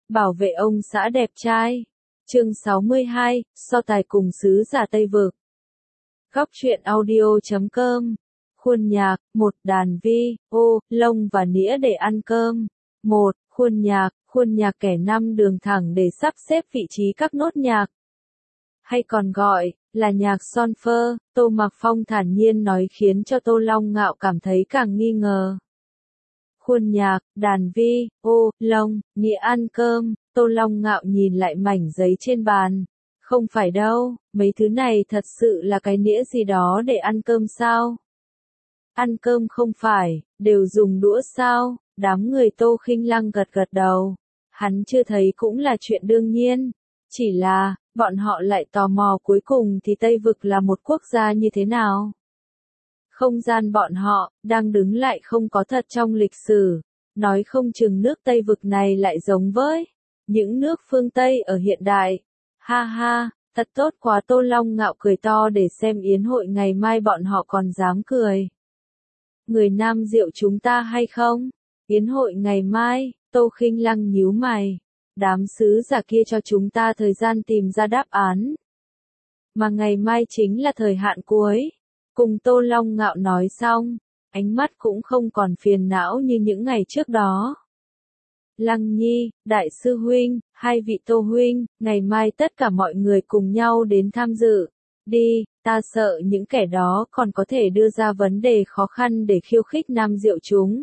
bảo vệ ông xã đẹp trai. Chương 62, so tài cùng sứ giả Tây Vực. Góc truyện audio.com. Khuôn nhạc, một đàn vi, ô, lông và nĩa để ăn cơm. Một, khuôn nhạc kẻ 5 đường thẳng để sắp xếp vị trí các nốt nhạc. Hay còn gọi là nhạc son phơ, Tô Mặc Phong thản nhiên nói khiến cho Tô Long Ngạo cảm thấy càng nghi ngờ. Khuôn nhạc, đàn vi, ô, lông, nĩa ăn cơm, Tô Long Ngạo nhìn lại mảnh giấy trên bàn. Không phải đâu, mấy thứ này thật sự là cái nĩa gì đó để ăn cơm sao? Ăn cơm không phải, đều dùng đũa sao? Đám người Tô Khinh Lăng gật gật đầu. Hắn chưa thấy cũng là chuyện đương nhiên. Chỉ là, bọn họ lại tò mò cuối cùng thì Tây Vực là một quốc gia như thế nào? Không gian bọn họ, đang đứng lại không có thật trong lịch sử. Nói không chừng nước Tây Vực này lại giống với những nước phương Tây ở hiện đại. Ha ha, thật tốt quá. Tô Long Ngạo cười to để xem yến hội ngày mai bọn họ còn dám cười. Người Nam Diệu chúng ta hay không? Yến hội ngày mai, Tô Khinh Lăng nhíu mày. Đám sứ giả kia cho chúng ta thời gian tìm ra đáp án. Mà ngày mai chính là thời hạn cuối. Cùng Tô Long Ngạo nói xong, ánh mắt cũng không còn phiền não như những ngày trước đó. Lăng Nhi, Đại sư huynh, hai vị Tô huynh, ngày mai tất cả mọi người cùng nhau đến tham dự. Đi, ta sợ những kẻ đó còn có thể đưa ra vấn đề khó khăn để khiêu khích Nam Diệu chúng.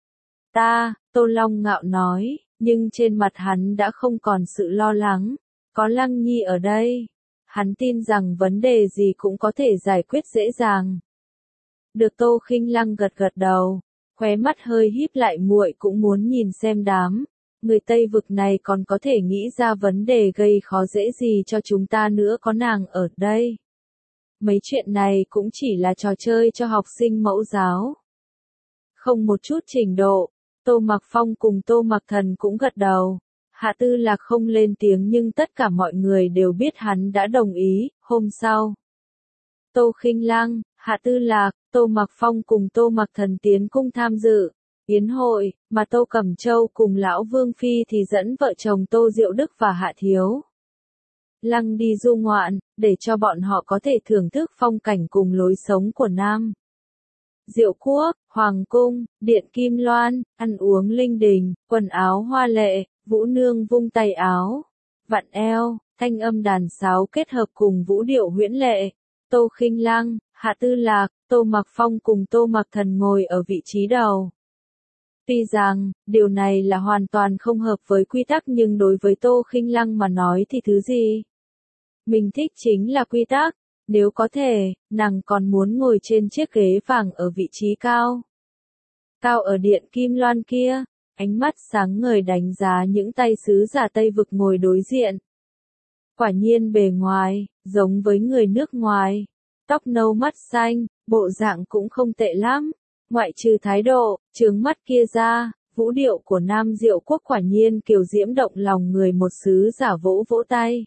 Tô Long Ngạo nói, nhưng trên mặt hắn đã không còn sự lo lắng. Có Lăng Nhi ở đây, hắn tin rằng vấn đề gì cũng có thể giải quyết dễ dàng. Được. Tô Khinh Lăng gật gật đầu, khóe mắt hơi híp lại, muội cũng muốn nhìn xem đám người Tây Vực này còn có thể nghĩ ra vấn đề gây khó dễ gì cho chúng ta nữa. Có nàng ở đây, mấy chuyện này cũng chỉ là trò chơi cho học sinh mẫu giáo. Không một chút trình độ. Tô Mặc Phong cùng Tô Mặc Thần cũng gật đầu. Hạ Tư Lạc không lên tiếng nhưng tất cả mọi người đều biết hắn đã đồng ý. Hôm sau, Tô Khinh Lăng, Hạ Tư Lạc, Tô Mặc Phong cùng Tô Mặc Thần tiến cung tham dự yến hội, mà Tô Cẩm Châu cùng lão Vương Phi thì dẫn vợ chồng Tô Diệu Đức và Hạ Thiếu Lăng đi du ngoạn, để cho bọn họ có thể thưởng thức phong cảnh cùng lối sống của Nam Diệu Quốc, Hoàng Cung, Điện Kim Loan, ăn uống linh đình, quần áo hoa lệ, vũ nương vung tay áo, vặn eo, thanh âm đàn sáo kết hợp cùng vũ điệu huyễn lệ. Tô Khinh Lăng, Hạ Tư Lạc, Tô Mặc Phong cùng Tô Mặc Thần ngồi ở vị trí đầu. Tuy rằng, điều này là hoàn toàn không hợp với quy tắc nhưng đối với Tô Khinh Lăng mà nói thì thứ gì mình thích chính là quy tắc. Nếu có thể, nàng còn muốn ngồi trên chiếc ghế vàng ở vị trí cao ở Điện Kim Loan kia. Ánh mắt sáng ngời đánh giá những tay sứ giả Tây Vực ngồi đối diện. Quả nhiên bề ngoài, giống với người nước ngoài. Tóc nâu mắt xanh, bộ dạng cũng không tệ lắm. Ngoại trừ thái độ, trướng mắt kia ra, vũ điệu của Nam Diệu Quốc quả nhiên kiều diễm động lòng người. Một sứ giả vỗ vỗ tay.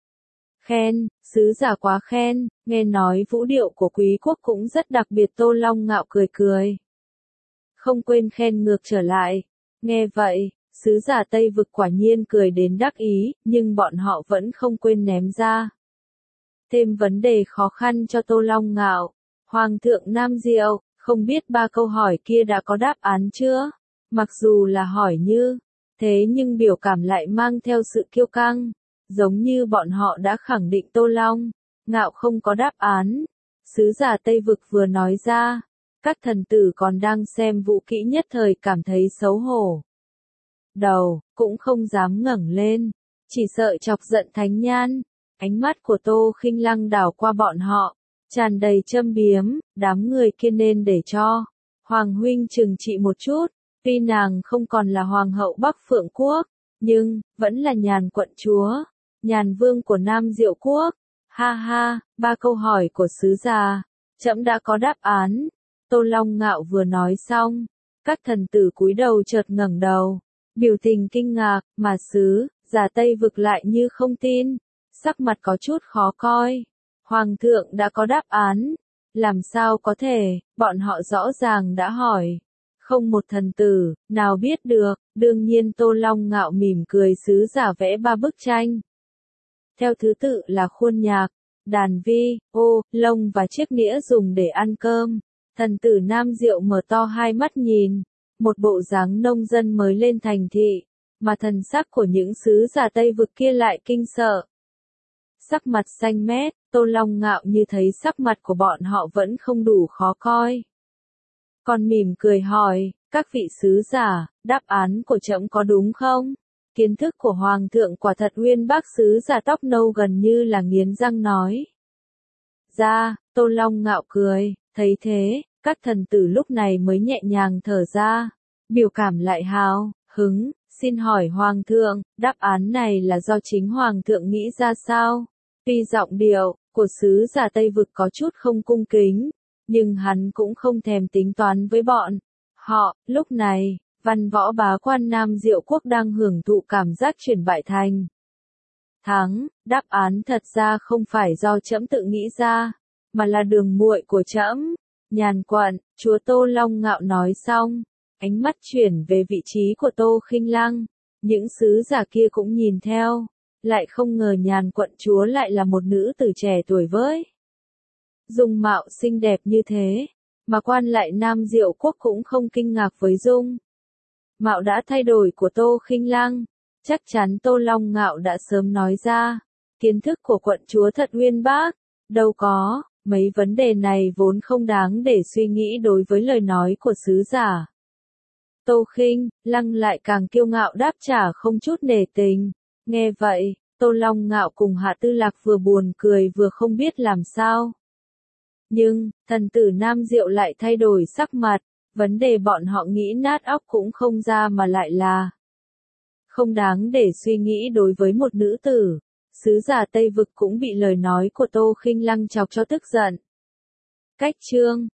Khen, sứ giả quá khen, nghe nói vũ điệu của quý quốc cũng rất đặc biệt. Tô Long Ngạo cười cười. Không quên khen ngược trở lại. Nghe vậy, sứ giả Tây Vực quả nhiên cười đến đắc ý, nhưng bọn họ vẫn không quên ném ra thêm vấn đề khó khăn cho Tô Long Ngạo. Hoàng thượng Nam Diệu, không biết 3 câu hỏi kia đã có đáp án chưa? Mặc dù là hỏi như thế nhưng biểu cảm lại mang theo sự kiêu căng, giống như bọn họ đã khẳng định Tô Long Ngạo không có đáp án. Sứ giả Tây Vực vừa nói ra, các thần tử còn đang xem vũ kỹ nhất thời cảm thấy xấu hổ. Đầu, cũng không dám ngẩng lên, chỉ sợ chọc giận Thánh Nhan. Ánh mắt của Tô Khinh Lăng đảo qua bọn họ, tràn đầy châm biếm, đám người kia nên để cho Hoàng huynh trừng trị một chút. Tuy nàng không còn là Hoàng hậu Bắc Phượng Quốc, nhưng vẫn là Nhàn quận chúa, Nhàn vương của Nam Diệu Quốc. Ha ha, 3 câu hỏi của sứ giả, trẫm đã có đáp án. Tô Long Ngạo vừa nói xong, các thần tử cúi đầu chợt ngẩng đầu, biểu tình kinh ngạc, mà sứ giả Tây Vực lại như không tin, sắc mặt có chút khó coi. Hoàng thượng đã có đáp án, làm sao có thể, bọn họ rõ ràng đã hỏi. Không một thần tử, nào biết được, đương nhiên Tô Long Ngạo mỉm cười sứ giả vẽ 3 bức tranh. Theo thứ tự là khuôn nhạc, đàn vi, ô, lông và chiếc nĩa dùng để ăn cơm. Thần tử Nam Diệu mở to hai mắt nhìn, một bộ dáng nông dân mới lên thành thị, mà thần sắc của những sứ giả Tây vực kia lại kinh sợ. Sắc mặt xanh mét, Tô Long Ngạo như thấy sắc mặt của bọn họ vẫn không đủ khó coi. Còn mỉm cười hỏi, các vị sứ giả, đáp án của trẫm có đúng không? Kiến thức của Hoàng thượng quả thật uyên bác, sứ giả tóc nâu gần như là nghiến răng nói. Ra, Tô Long Ngạo cười, thấy thế, các thần tử lúc này mới nhẹ nhàng thở ra, biểu cảm lại hào hứng, xin hỏi Hoàng thượng, đáp án này là do chính Hoàng thượng nghĩ ra sao? Tuy giọng điệu của sứ giả Tây vực có chút không cung kính, nhưng hắn cũng không thèm tính toán với bọn họ. Lúc này, văn võ bá quan Nam Diệu quốc đang hưởng thụ cảm giác chuyển bại thành thắng. Đáp án thật ra không phải do trẫm tự nghĩ ra, mà là đường muội của trẫm. Nhàn quận, chúa Tô Long Ngạo nói xong, ánh mắt chuyển về vị trí của Tô Khinh Lăng. Những sứ giả kia cũng nhìn theo, lại không ngờ Nhàn quận chúa lại là một nữ tử trẻ tuổi với dung mạo xinh đẹp như thế, mà quan lại Nam Diệu quốc cũng không kinh ngạc với dung mạo đã thay đổi của Tô Khinh Lăng. Chắc chắn Tô Long Ngạo đã sớm nói ra, kiến thức của quận chúa thật uyên bác. Đâu có, mấy vấn đề này vốn không đáng để suy nghĩ đối với lời nói của sứ giả. Tô Khinh Lăng lại càng kiêu ngạo đáp trả không chút nể tình. Nghe vậy, Tô Long Ngạo cùng Hạ Tư Lạc vừa buồn cười vừa không biết làm sao. Nhưng, thần tử Nam Diệu lại thay đổi sắc mặt, vấn đề bọn họ nghĩ nát óc cũng không ra mà lại là không đáng để suy nghĩ đối với một nữ tử. Sứ giả Tây vực cũng bị lời nói của Tô Khinh Lăng chọc cho tức giận. Cách chương